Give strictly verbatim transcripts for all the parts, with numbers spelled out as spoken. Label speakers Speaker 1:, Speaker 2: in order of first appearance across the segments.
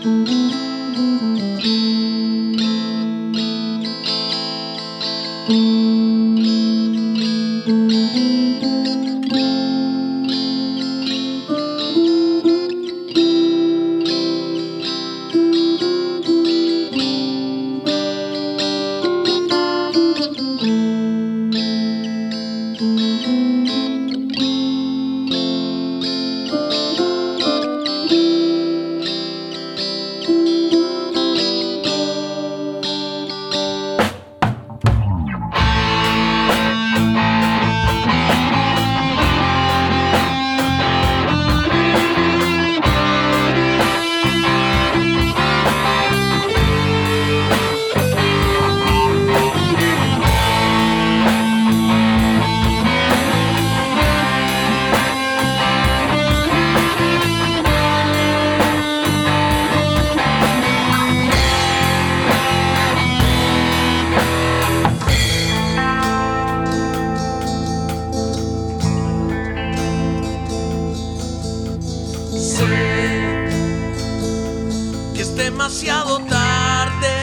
Speaker 1: Demasiado tarde,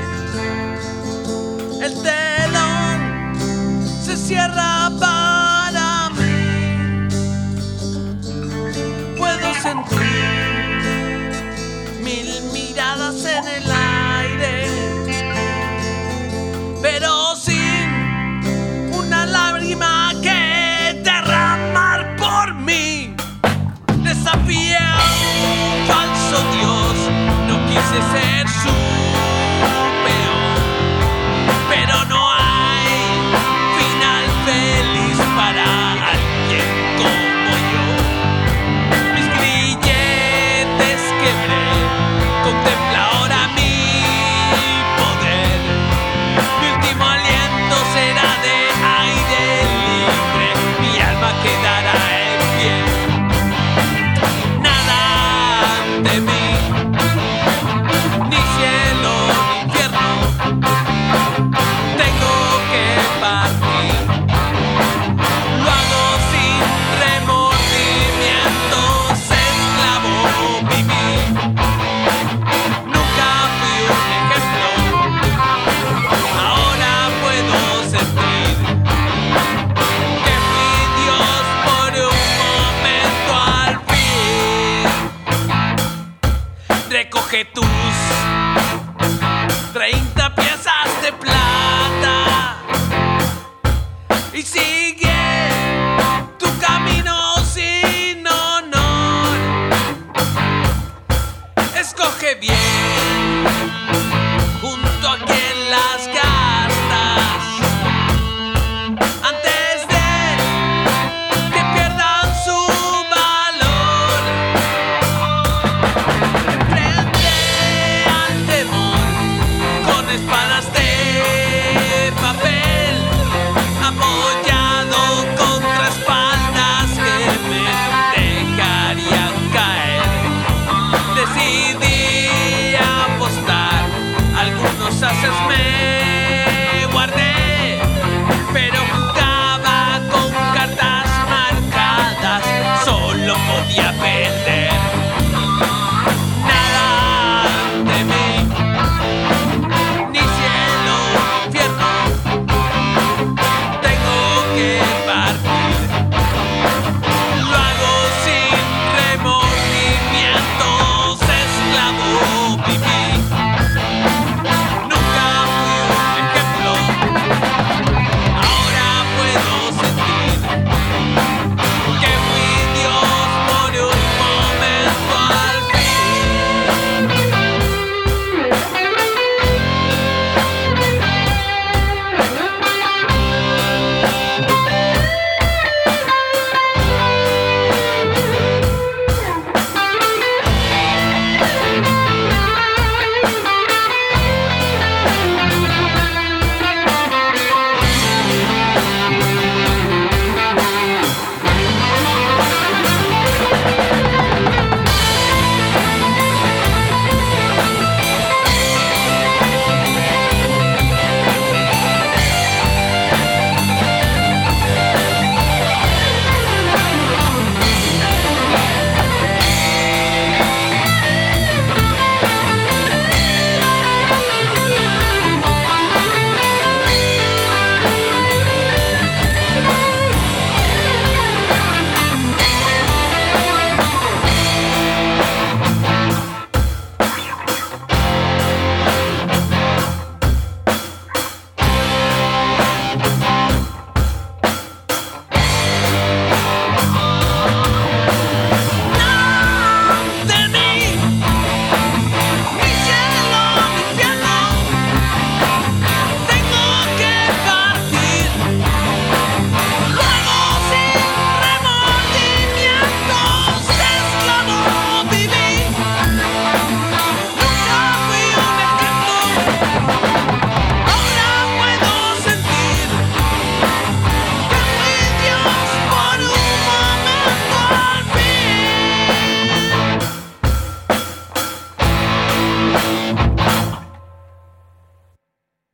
Speaker 1: el telón se cierra para mí. Puedo sentir mil miradas en el aire, pero sin una lágrima que derramar por mí. Desafié a un falso Dios. Quise ser su peor, pero no hay final feliz para alguien como yo. Mis grilletes quebré, contempla ahora mi poder. Mi último aliento será de aire libre, mi alma quedará en pie. Nada de mí. Recoge tus treinta piezas de plata y sigue tu camino sin honor. Escoge bien junto a quien las gastas antes de que pierdan su valor. Espadas de papel apoyado contra espaldas que me dejarían caer. Decidí apostar, algunos ases me guardé, pero jugaba con cartas marcadas, solo podía perder.